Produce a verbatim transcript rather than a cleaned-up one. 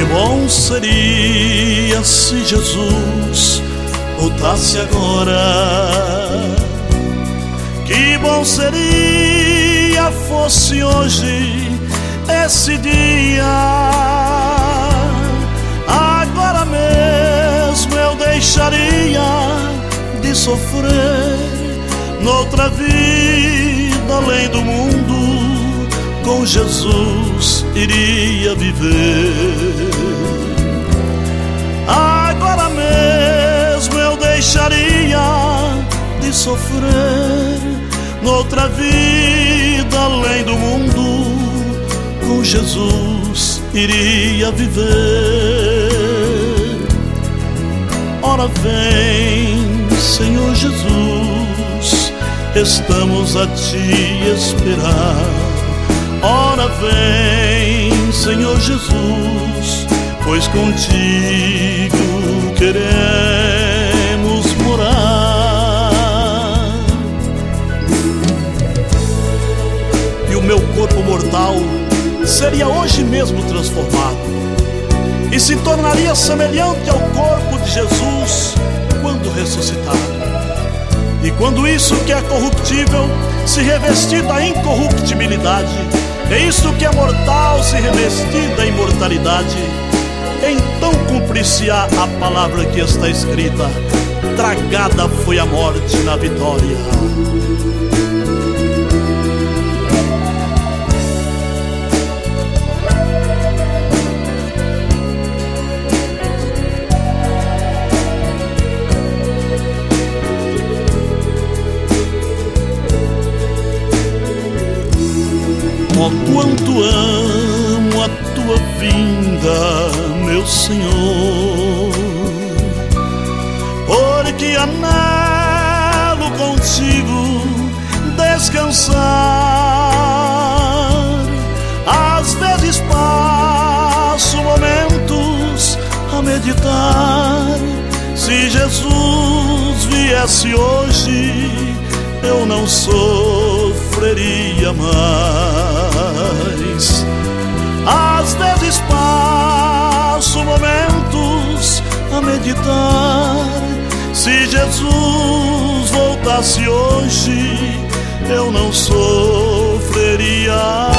bom seria se Jesus voltasse agora. Que bom seria fosse hoje esse dia. Agora mesmo eu deixaria de sofrer noutra vida além do mundo. Com Jesus iria viver. Agora mesmo eu deixaria de sofrer noutra vida além do mundo. Com Jesus iria viver. Ora vem, Senhor Jesus, estamos a te esperar. Ora vem, Senhor Jesus, pois contigo queremos morar. E o meu corpo mortal seria hoje mesmo transformado e se tornaria semelhante ao corpo de Jesus quando ressuscitado. E quando isso que é corruptível se revestir da incorruptibilidade, e isso que é mortal se revestir da imortalidade, então cumprir-se-á a palavra que está escrita: tragada foi a morte na vitória. Oh, quanto amo a tua vinda, meu Senhor, porque anelo contigo descansar. Às vezes passo momentos a meditar. Se Jesus viesse hoje, eu não sofreria mais. Às vezes passo momentos a meditar. Se Jesus voltasse hoje, eu não sofreria